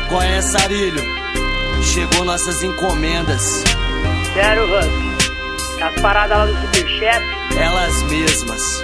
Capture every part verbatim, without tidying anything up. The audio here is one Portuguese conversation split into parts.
Qual é, Sarilho? Chegou nossas encomendas. Sério, Husky? As paradas lá do Superchef? Elas mesmas.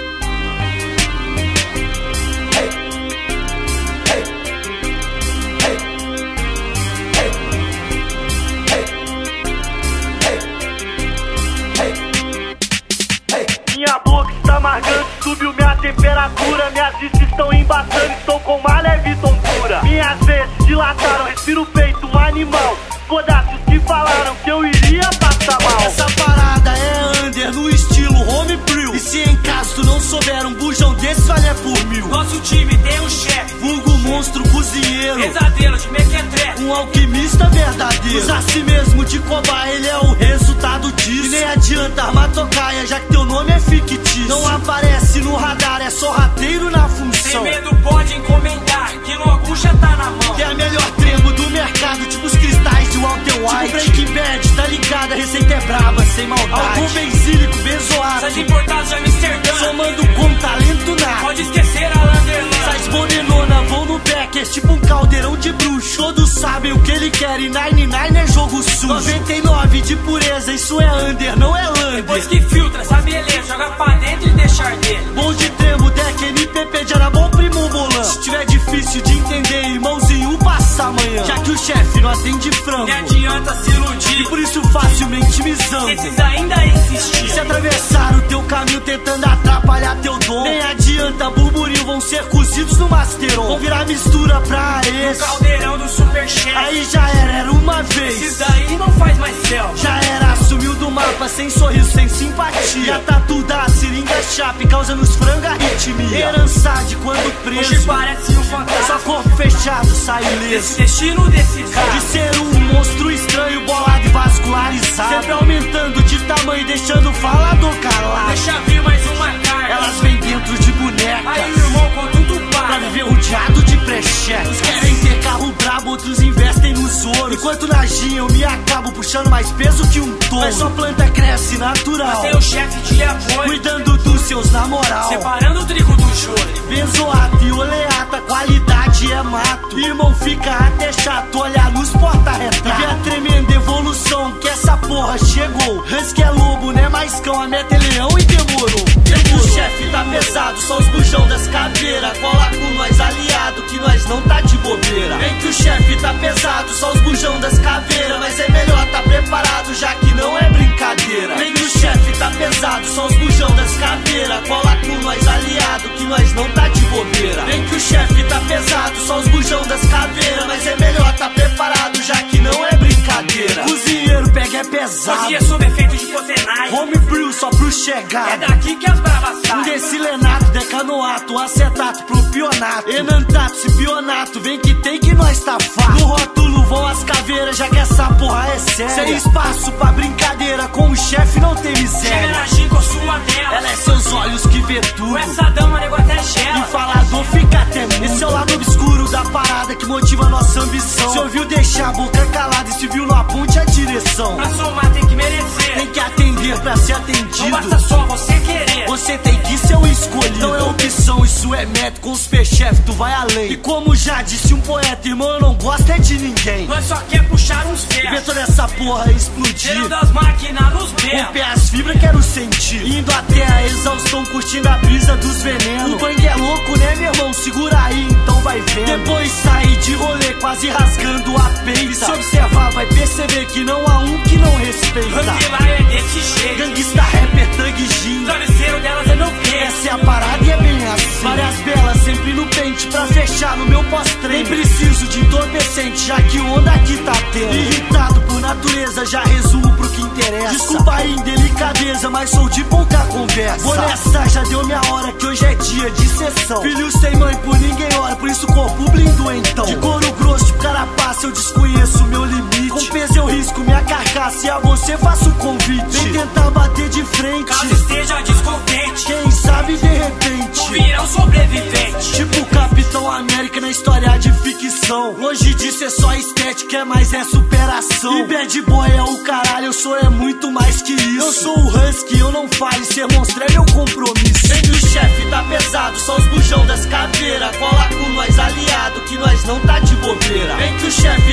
Minha boca está amargando, subiu minha temperatura. Minhas vistas estão embaçando, estou com uma leve tontura. Minhas vezes dilataram, respiro o peito, um animal. Foda-se os que falaram que eu iria passar mal. Essa parada é under no estilo homebrew. E se em caso tu não souber, um bujão desse vale é por mil. Nosso time tem um chefe, vulgo monstro cozinheiro, pesadelo de mequetrefe, um alquimista verdadeiro. Usar si mesmo de cobaia, ele é o resultado disso. E nem adianta armar tocaia, já que teu nome é fictício. Não aparece no radar, é só rateiro na função. Sem medo pode encomendar, que logo já tá na mão. Que é a melhor tremo do mercado, tipo os cristais de Walter White. Tipo Breaking Bad, tá ligado? A receita é braba, sem maldade. Álcool benzílico, benzoato, sais importados de Amsterdã, somando com talento nato. Pode esquecer a Landerlan. Sais bonenona, vão no Becker, tipo um caldeirão de bruxo. Todos sabem o que ele quer e nove nove é jogo sujo. noventa e nove de pureza, isso é under, não é lander. Depois que filtra, sabe beleza, joga pra dentro e deixar dele. Bom de tremo, deck, M P P de Arabão, primo bolão. Se tiver difícil de entender, irmãozinho, passa amanhã. Já que o chefe não atende frango, nem adianta se iludir, e por isso facilmente me zango. Esses ainda existem. Se atravessar o teu caminho tentando atrapalhar teu dom, nem adianta, burburinho vão ser cozidos no Masteron. Vão virar mistura pra esse no caldeirão do Superchef. Aí já era, era uma vez. Esses daí não faz mais céu. Já era, sumiu do mapa, sem sorriso, sem simpatia. E a tatu da seringa chape causa nos franga arritmia. Herança de quando preso, hoje parece um fantasma. só corpo fechado sai ileso. Esse destino decisivo de ser um monstro estranho, bolado e vascularizado, sempre aumentando de tamanho, deixando o falador calado. Deixa vir mais uma carga. Elas vêm dentro de bonecas. Aí o irmão com tudo paga, pra viver rodeado de precheca. Uns querem ter carro brabo, outros investem nos ouros. Enquanto na ginha eu me acabo puxando mais peso que um touro. Mas sua planta cresce natural, tem o chefe de apoio, cuidando dos seus na moral, separando o trigo do joio. Benzoato e oleata, qualidade é mato. Irmão, fica até chato olhar nos porta-retrato e ver a tremenda evolução que essa porra chegou. Husky é lobo, né mais cão, a meta é leão e demorou. O chefe tá pesado, só os bujão das caveiras. Cola com nós aliado, que nós não tá de bobeira. Vem que o chefe tá pesado, só os bujão das caveiras. Mas é melhor tá preparado, já que não é brincadeira. Vem que o chefe tá pesado, só os bujão das caveiras. Cola com nós aliado, que nós não tá de bobeira. Vem que o chefe tá pesado, só os bujão das caveiras. Mas é melhor tá preparado, já que não é brincadeira. Cozinheiro pega é pesado, cozinha sob efeito de potenai, homebrew só pro chegar. É daqui que as bravas saem. Um decilenato, decanoato, acetato, propionato, enantato, cipionato. Vem que tem que nós tá farto. No rótulo vão as caveiras, já que essa porra é séria. Sem espaço pra brincadeira, com o chefe não tem miséria. Chega na giga, sua dela, ela é seus olhos que vê tudo. Com essa dama, nego até gela. E falador fica até mudo. Esse é o lado obscuro da parada que motiva nossa ambição. Se ouviu deixar a boca calada e se viu no aponte a direção. Pra somar tem que merecer, tem que atender pra ser atendido. Não basta só você querer, você tem que ser o escolhido. Não é opção, isso é método, com o Superchef tu vai além. E como já disse um poeta, irmão, eu não gosto é de ninguém. Nós só quer puxar uns ferros, ver toda essa porra explodir, tirando as máquinas nos berros. Romper as fibras, quero sentir, indo até a exaustão, curtindo a brisa dos venenos. O bang é louco, né, meu irmão? Segura aí, então vai vendo. Depois sair de rolê, quase rasgando a peita. E se observar, vai perceber que não há um que não respeita. Husky lá é desse jeito, gangsta, rapper, thug, gin. O travesseiro delas é meu peito. Essa é a parada e é bem assim. Várias belas sempre no pente pra fechar no meu pós-treino. Nem preciso de entorpecente, já que onda aqui tá tendo. Irritado por natureza, já resumo pro que interessa. Desculpa aí, indelicadeza, mas sou de pouca conversa. Vou nessa, já deu minha hora, que hoje é dia de sessão. Filho sem mãe, por ninguém ora, por isso corpo blindo então. De couro grosso, tipo carapaça, eu desconheço meu limite. Com peso eu risco minha carcaça e a você faço o convite. Vem tentar bater de frente, caso esteja descontente, quem sabe de repente não vira um sobrevivente. Tipo Capitão América na história de ficção. Longe disso é só estética, mas é superação. E bad boy é o caralho, eu sou é muito mais que isso. Eu sou o Husky, eu não fale, ser monstro é meu compromisso. Vem que o chefe tá pesado, só os bujão das caveiras. Cola com nós aliado, que nós não tá de bobeira. Vem que o chefe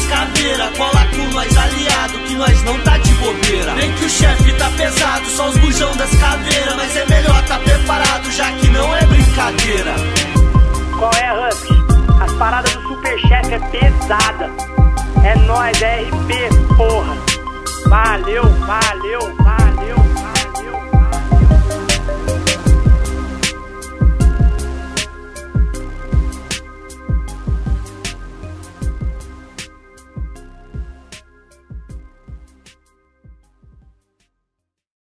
caveira. Cola com nós aliado, que nós não tá de bobeira. Vem que o chefe tá pesado, só os bujão das caveiras. Mas é melhor tá preparado, já que não é brincadeira. Qual é, Husky? As paradas do Superchef é pesada. É nóis, é R P, porra. Valeu, valeu, valeu.